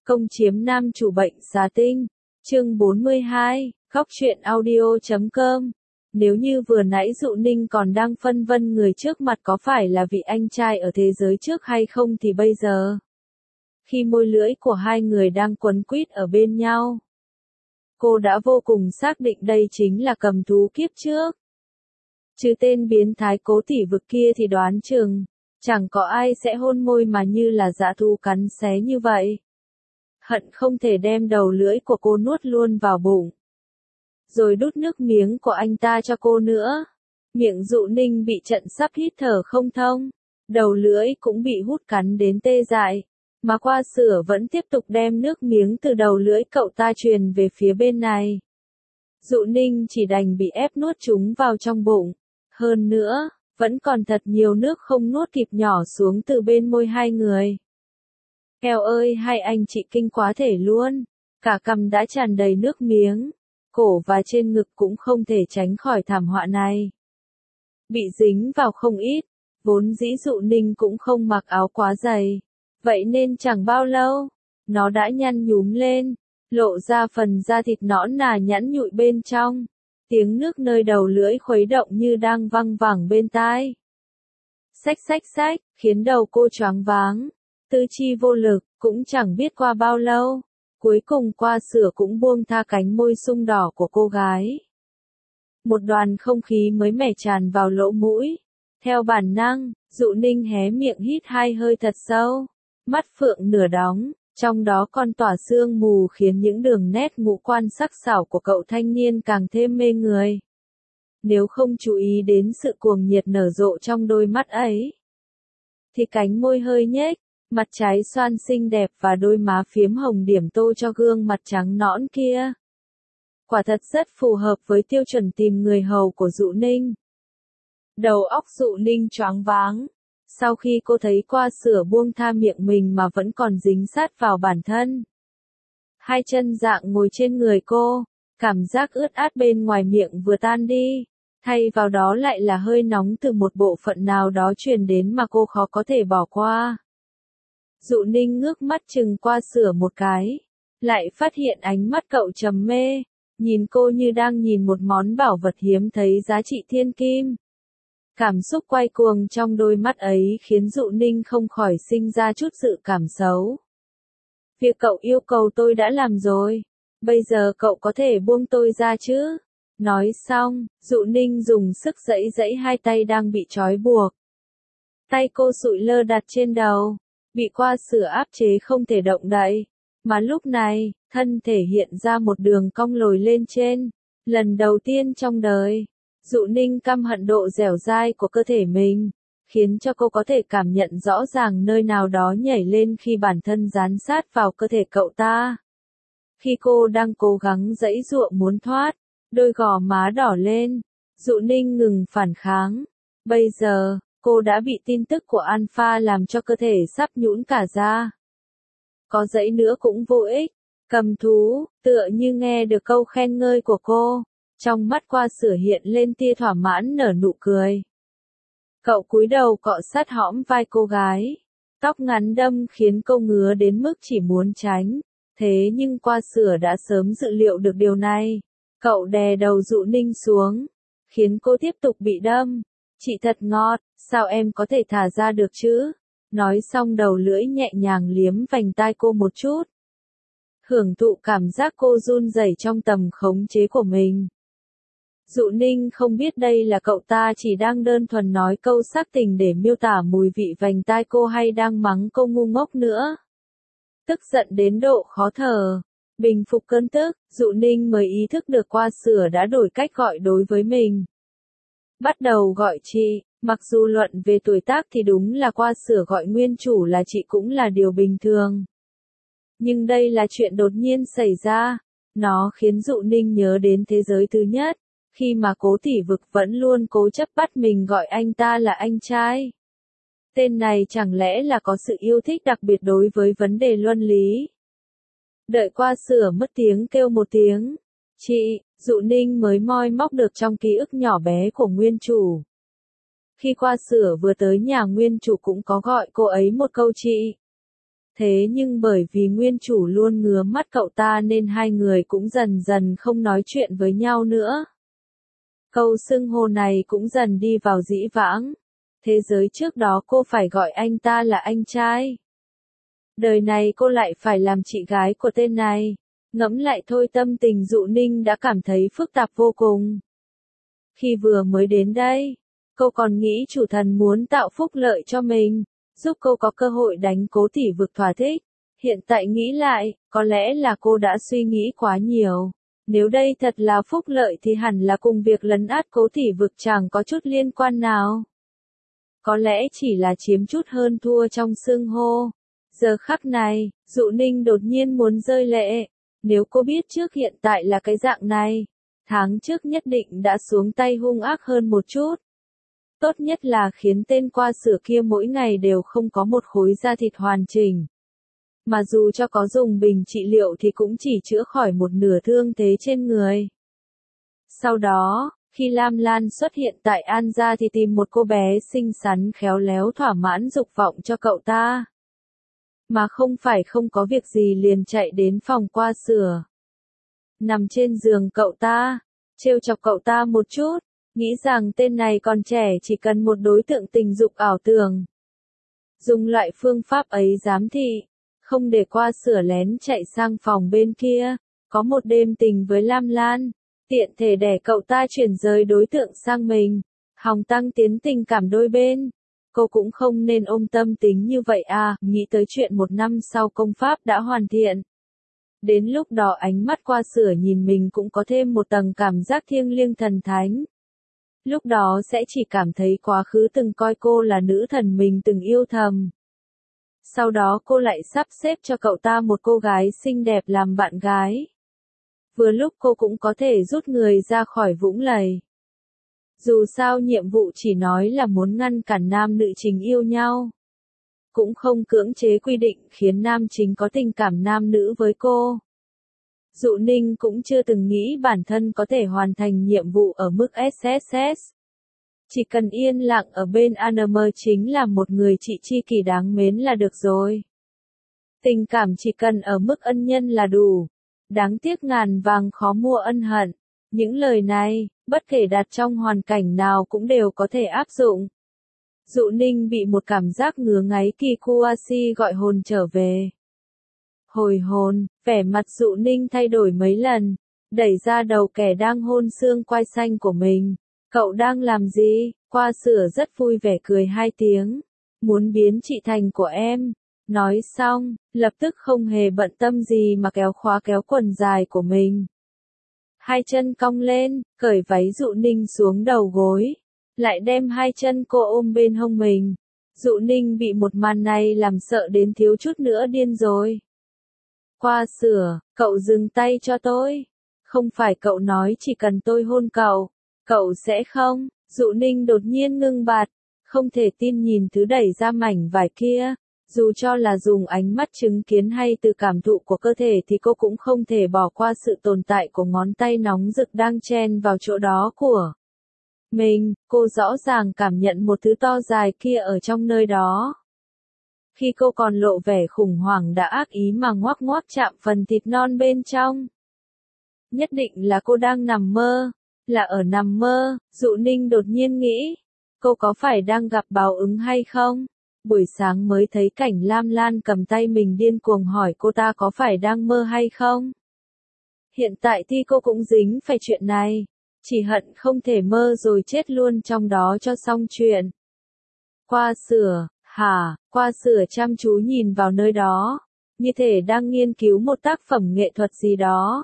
Công chiếm nam chủ bệnh xà tinh. Chương 42, khóc chuyện audio.com. Nếu như vừa nãy Dụ Ninh còn đang phân vân người trước mặt có phải là vị anh trai ở thế giới trước hay không thì bây giờ, khi môi lưỡi của hai người đang quấn quýt ở bên nhau, cô đã vô cùng xác định đây chính là cầm thú kiếp trước. Chứ tên biến thái Cố Tỷ Vực kia thì đoán chừng chẳng có ai sẽ hôn môi mà như là dã thú cắn xé như vậy. Hận không thể đem đầu lưỡi của cô nuốt luôn vào bụng, rồi đút nước miếng của anh ta cho cô nữa. Miệng Dụ Ninh bị trận sắp hít thở không thông, đầu lưỡi cũng bị hút cắn đến tê dại, mà Qua Sửa vẫn tiếp tục đem nước miếng từ đầu lưỡi cậu ta truyền về phía bên này. Dụ Ninh chỉ đành bị ép nuốt chúng vào trong bụng. Hơn nữa, vẫn còn thật nhiều nước không nuốt kịp nhỏ xuống từ bên môi hai người. Eo ơi, hai anh chị kinh quá thể luôn, cả cằm đã tràn đầy nước miếng, cổ và trên ngực cũng không thể tránh khỏi thảm họa này. Bị dính vào không ít, vốn dĩ Dụ Ninh cũng không mặc áo quá dày, vậy nên chẳng bao lâu, nó đã nhăn nhúm lên, lộ ra phần da thịt nõn nà nhẵn nhụi bên trong. Tiếng nước nơi đầu lưỡi khuấy động như đang văng vẳng bên tai. Xách xách xách, khiến đầu cô choáng váng, tư chi vô lực, cũng chẳng biết qua bao lâu. Cuối cùng Qua Sửa cũng buông tha cánh môi sung đỏ của cô gái. Một đoàn không khí mới mẻ tràn vào lỗ mũi. Theo bản năng, Dụ Ninh hé miệng hít hai hơi thật sâu. Mắt phượng nửa đóng, trong đó còn tỏa sương mù khiến những đường nét ngũ quan sắc sảo của cậu thanh niên càng thêm mê người. Nếu không chú ý đến sự cuồng nhiệt nở rộ trong đôi mắt ấy, thì cánh môi hơi nhếch, mặt trái xoan xinh đẹp và đôi má phiếm hồng điểm tô cho gương mặt trắng nõn kia, quả thật rất phù hợp với tiêu chuẩn tìm người hầu của Dụ Ninh. Đầu óc Dụ Ninh choáng váng. Sau khi cô thấy Qua Sửa buông tha miệng mình mà vẫn còn dính sát vào bản thân. Hai chân dạng ngồi trên người cô, cảm giác ướt át bên ngoài miệng vừa tan đi, thay vào đó lại là hơi nóng từ một bộ phận nào đó truyền đến mà cô khó có thể bỏ qua. Dụ Ninh ngước mắt chừng Qua Sửa một cái, lại phát hiện ánh mắt cậu trầm mê, nhìn cô như đang nhìn một món bảo vật hiếm thấy giá trị thiên kim. Cảm xúc quay cuồng trong đôi mắt ấy khiến Dụ Ninh không khỏi sinh ra chút dự cảm xấu. Việc cậu yêu cầu tôi đã làm rồi, bây giờ cậu có thể buông tôi ra chứ? Nói xong, Dụ Ninh dùng sức giãy giãy hai tay đang bị trói buộc. Tay cô sụi lơ đặt trên đầu, bị Qua Sửa áp chế không thể động đậy, mà lúc này, thân thể hiện ra một đường cong lồi lên trên, lần đầu tiên trong đời. Dụ Ninh căm hận độ dẻo dai của cơ thể mình, khiến cho cô có thể cảm nhận rõ ràng nơi nào đó nhảy lên khi bản thân dán sát vào cơ thể cậu ta. Khi cô đang cố gắng giãy giụa muốn thoát, đôi gò má đỏ lên, Dụ Ninh ngừng phản kháng. Bây giờ, cô đã bị tin tức của Alpha làm cho cơ thể sắp nhũn cả ra. Có giãy nữa cũng vô ích. Cầm thú, tựa như nghe được câu khen ngợi của cô. Trong mắt Qua Sửa hiện lên tia thỏa mãn nở nụ cười. Cậu cúi đầu cọ sát hõm vai cô gái. Tóc ngắn đâm khiến cô ngứa đến mức chỉ muốn tránh. Thế nhưng Qua Sửa đã sớm dự liệu được điều này. Cậu đè đầu Dụ Ninh xuống, khiến cô tiếp tục bị đâm. Chị thật ngọt, sao em có thể thả ra được chứ? Nói xong đầu lưỡi nhẹ nhàng liếm vành tai cô một chút. Hưởng thụ cảm giác cô run rẩy trong tầm khống chế của mình. Dụ Ninh không biết đây là cậu ta chỉ đang đơn thuần nói câu sắc tình để miêu tả mùi vị vành tai cô hay đang mắng cô ngu ngốc nữa. Tức giận đến độ khó thở, bình phục cơn tức, Dụ Ninh mới ý thức được Qua Sửa đã đổi cách gọi đối với mình. Bắt đầu gọi chị, mặc dù luận về tuổi tác thì đúng là Qua Sửa gọi nguyên chủ là chị cũng là điều bình thường. Nhưng đây là chuyện đột nhiên xảy ra, nó khiến Dụ Ninh nhớ đến thế giới thứ nhất. Khi mà Cố Tỷ Vực vẫn luôn cố chấp bắt mình gọi anh ta là anh trai. Tên này chẳng lẽ là có sự yêu thích đặc biệt đối với vấn đề luân lý. Đợi Qua Sửa mất tiếng kêu một tiếng, chị, Dụ Ninh mới moi móc được trong ký ức nhỏ bé của nguyên chủ. Khi Qua Sửa vừa tới nhà nguyên chủ cũng có gọi cô ấy một câu chị. Thế nhưng bởi vì nguyên chủ luôn ngứa mắt cậu ta nên hai người cũng dần dần không nói chuyện với nhau nữa. Câu xưng hô này cũng dần đi vào dĩ vãng. Thế giới trước đó cô phải gọi anh ta là anh trai. Đời này cô lại phải làm chị gái của tên này. Ngẫm lại thôi tâm tình Dụ Ninh đã cảm thấy phức tạp vô cùng. Khi vừa mới đến đây, cô còn nghĩ chủ thần muốn tạo phúc lợi cho mình, giúp cô có cơ hội đánh Cố Tỷ Vực thỏa thích. Hiện tại nghĩ lại, có lẽ là cô đã suy nghĩ quá nhiều. Nếu đây thật là phúc lợi thì hẳn là cùng việc lấn át Cố Tỷ Vực chẳng có chút liên quan nào. Có lẽ chỉ là chiếm chút hơn thua trong xưng hô. Giờ khắc này, Dụ Ninh đột nhiên muốn rơi lệ. Nếu cô biết trước hiện tại là cái dạng này, tháng trước nhất định đã xuống tay hung ác hơn một chút. Tốt nhất là khiến tên qua sửa kia mỗi ngày đều không có một khối da thịt hoàn chỉnh. Mà dù cho có dùng bình trị liệu thì cũng chỉ chữa khỏi một nửa thương thế trên người. Sau đó, khi Lam Lan xuất hiện tại An Gia thì tìm một cô bé xinh xắn khéo léo thỏa mãn dục vọng cho cậu ta. Mà không phải không có việc gì liền chạy đến phòng qua sửa. Nằm trên giường cậu ta, trêu chọc cậu ta một chút, nghĩ rằng tên này còn trẻ chỉ cần một đối tượng tình dục ảo tưởng. Dùng loại phương pháp ấy giám thị, không để qua sửa lén chạy sang phòng bên kia, có một đêm tình với Lam Lan, tiện thể để cậu ta chuyển rời đối tượng sang mình, hòng tăng tiến tình cảm đôi bên. Cô cũng không nên ôm tâm tính như vậy à, nghĩ tới chuyện một năm sau công pháp đã hoàn thiện. Đến lúc đó ánh mắt qua sửa nhìn mình cũng có thêm một tầng cảm giác thiêng liêng thần thánh. Lúc đó sẽ chỉ cảm thấy quá khứ từng coi cô là nữ thần mình từng yêu thầm. Sau đó cô lại sắp xếp cho cậu ta một cô gái xinh đẹp làm bạn gái. Vừa lúc cô cũng có thể rút người ra khỏi vũng lầy. Dù sao nhiệm vụ chỉ nói là muốn ngăn cản nam nữ chính yêu nhau. Cũng không cưỡng chế quy định khiến nam chính có tình cảm nam nữ với cô. Dụ Ninh cũng chưa từng nghĩ bản thân có thể hoàn thành nhiệm vụ ở mức SSS. Chỉ cần yên lặng ở bên ANM chính là một người chị tri kỷ đáng mến là được rồi. Tình cảm chỉ cần ở mức ân nhân là đủ. Đáng tiếc ngàn vàng khó mua ân hận. Những lời này, bất kể đặt trong hoàn cảnh nào cũng đều có thể áp dụng. Dụ Ninh bị một cảm giác ngứa ngáy Kikuashi gọi hồn trở về. Hồi hồn, vẻ mặt Dụ Ninh thay đổi mấy lần, đẩy ra đầu kẻ đang hôn xương quai xanh của mình. Cậu đang làm gì? Qua sửa rất vui vẻ cười hai tiếng. Muốn biến chị thành của em. Nói xong, lập tức không hề bận tâm gì mà kéo khóa kéo quần dài của mình. Hai chân cong lên, cởi váy Dụ Ninh xuống đầu gối. Lại đem hai chân cô ôm bên hông mình. Dụ Ninh bị một màn này làm sợ đến thiếu chút nữa điên rồi. Qua sửa, cậu dừng tay cho tôi. Không phải cậu nói chỉ cần tôi hôn cậu, cậu sẽ không? Dụ Ninh đột nhiên ngưng bặt, không thể tin nhìn thứ đẩy ra mảnh vải kia. Dù cho là dùng ánh mắt chứng kiến hay từ cảm thụ của cơ thể thì cô cũng không thể bỏ qua sự tồn tại của ngón tay nóng rực đang chen vào chỗ đó của mình. Cô rõ ràng cảm nhận một thứ to dài kia ở trong nơi đó. Khi cô còn lộ vẻ khủng hoảng đã ác ý mà ngoác ngoác chạm phần thịt non bên trong. Nhất định là cô đang nằm mơ. Là ở nằm mơ, Dụ Ninh đột nhiên nghĩ. Cô có phải đang gặp báo ứng hay không? Buổi sáng mới thấy cảnh Lam Lan cầm tay mình điên cuồng hỏi cô ta có phải đang mơ hay không? Hiện tại thì cô cũng dính phải chuyện này. Chỉ hận không thể mơ rồi chết luôn trong đó cho xong chuyện. Qua sửa, hả? Qua sửa chăm chú nhìn vào nơi đó. Như thể đang nghiên cứu một tác phẩm nghệ thuật gì đó.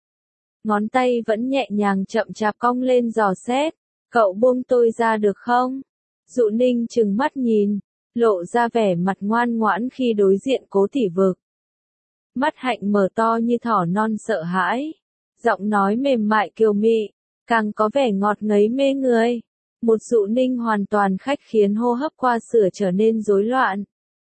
Ngón tay vẫn nhẹ nhàng chậm chạp cong lên dò xét. Cậu buông tôi ra được không? Dụ Ninh trừng mắt nhìn, lộ ra vẻ mặt ngoan ngoãn khi đối diện Cố Tỷ Vực. Mắt hạnh mở to như thỏ non sợ hãi. Giọng nói mềm mại kiều mị, càng có vẻ ngọt ngấy mê người. Một Dụ Ninh hoàn toàn khách khiến hô hấp qua sửa trở nên rối loạn.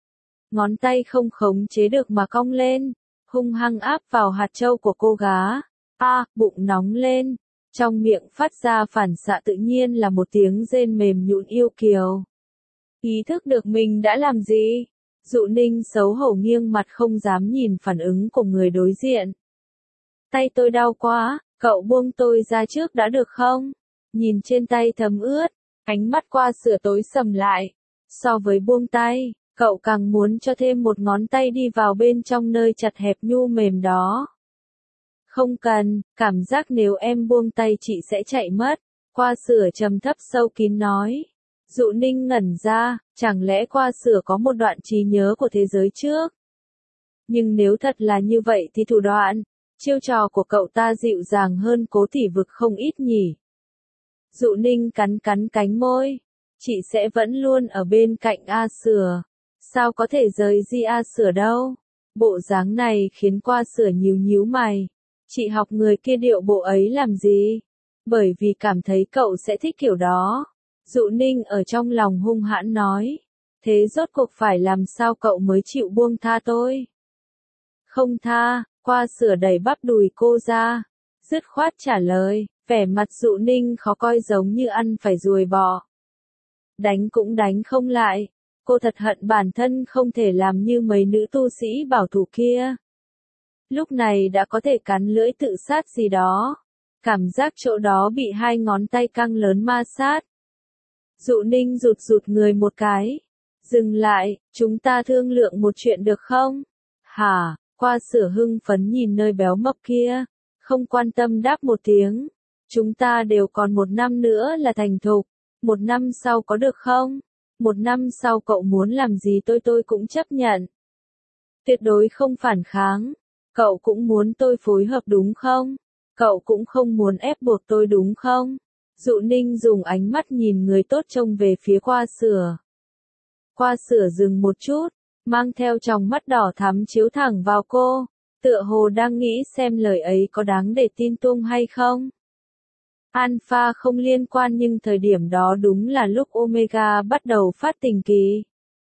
Ngón tay không khống chế được mà cong lên, hung hăng áp vào hạt châu của cô gái. Bụng nóng lên. Trong miệng phát ra phản xạ tự nhiên là một tiếng rên mềm nhũn yêu kiều. Ý thức được mình đã làm gì, Dụ Ninh xấu hổ nghiêng mặt không dám nhìn phản ứng của người đối diện. Tay tôi đau quá, cậu buông tôi ra trước đã được không? Nhìn trên tay thấm ướt, ánh mắt Qua Sửa tối sầm lại. So với buông tay, cậu càng muốn cho thêm một ngón tay đi vào bên trong nơi chặt hẹp nhu mềm đó. Không cần, cảm giác nếu em buông tay chị sẽ chạy mất. Qua Sửa trầm thấp sâu kín nói. Dụ Ninh ngẩn ra, chẳng lẽ Qua Sửa có một đoạn trí nhớ của thế giới trước? Nhưng nếu thật là như vậy thì thủ đoạn, chiêu trò của cậu ta dịu dàng hơn Cố Thị Vực không ít nhỉ. Dụ Ninh cắn cắn cánh môi. Chị sẽ vẫn luôn ở bên cạnh A Sửa. Sao có thể rời di A Sửa đâu? Bộ dáng này khiến Qua Sửa nhíu nhíu mày. Chị học người kia điệu bộ ấy làm gì? Bởi vì cảm thấy cậu sẽ thích kiểu đó. Dụ Ninh ở trong lòng hung hãn nói. Thế rốt cuộc phải làm sao cậu mới chịu buông tha tôi? Không tha, Qua Sửa đẩy bắp đùi cô ra. Dứt khoát trả lời, vẻ mặt Dụ Ninh khó coi giống như ăn phải ruồi bò. Đánh cũng đánh không lại. Cô thật hận bản thân không thể làm như mấy nữ tu sĩ bảo thủ kia. Lúc này đã có thể cắn lưỡi tự sát gì đó. Cảm giác chỗ đó bị hai ngón tay căng lớn ma sát. Dụ Ninh rụt rụt người một cái. Dừng lại, chúng ta thương lượng một chuyện được không? Hả? Qua Sửa hưng phấn nhìn nơi béo mập kia. Không quan tâm đáp một tiếng. Chúng ta đều còn 1 năm nữa là thành thục. 1 năm sau có được không? 1 năm sau cậu muốn làm gì tôi cũng chấp nhận. Tuyệt đối không phản kháng. Cậu cũng muốn tôi phối hợp đúng không? Cậu cũng không muốn ép buộc tôi đúng không? Dụ Ninh dùng ánh mắt nhìn người tốt trông về phía Qua Sửa. Qua Sửa dừng một chút, mang theo tròng mắt đỏ thắm chiếu thẳng vào cô, tựa hồ đang nghĩ xem lời ấy có đáng để tin tung hay không. Alpha không liên quan nhưng thời điểm đó đúng là lúc Omega bắt đầu phát tình kỳ.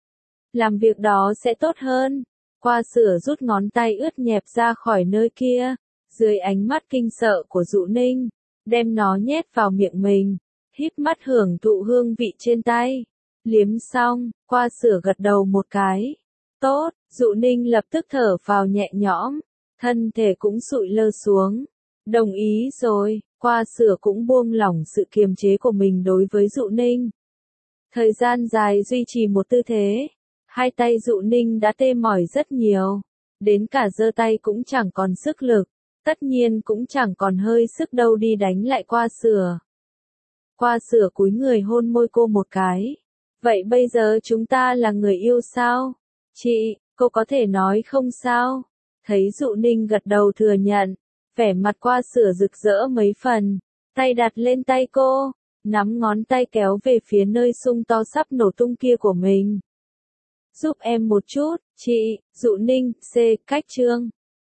Làm việc đó sẽ tốt hơn. Qua Sửa rút ngón tay ướt nhẹp ra khỏi nơi kia, dưới ánh mắt kinh sợ của Dụ Ninh, đem nó nhét vào miệng mình, híp mắt hưởng thụ hương vị trên tay. Liếm xong, Qua Sửa gật đầu một cái. Tốt, Dụ Ninh lập tức thở vào nhẹ nhõm, thân thể cũng sụi lơ xuống. Đồng ý rồi, Qua Sửa cũng buông lỏng sự kiềm chế của mình đối với Dụ Ninh. Thời gian dài duy trì một tư thế, hai tay Dụ Ninh đã tê mỏi rất nhiều, đến cả giơ tay cũng chẳng còn sức lực, tất nhiên cũng chẳng còn hơi sức đâu đi đánh lại Qua Sửa. Qua Sửa cúi người hôn môi cô một cái. Vậy bây giờ chúng ta là người yêu sao? Chị, cô có thể nói không sao? Thấy Dụ Ninh gật đầu thừa nhận, vẻ mặt Qua Sửa rực rỡ mấy phần, tay đặt lên tay cô, nắm ngón tay kéo về phía nơi sung to sắp nổ tung kia của mình. Giúp em một chút, chị. Dụ Ninh, C. Cách chương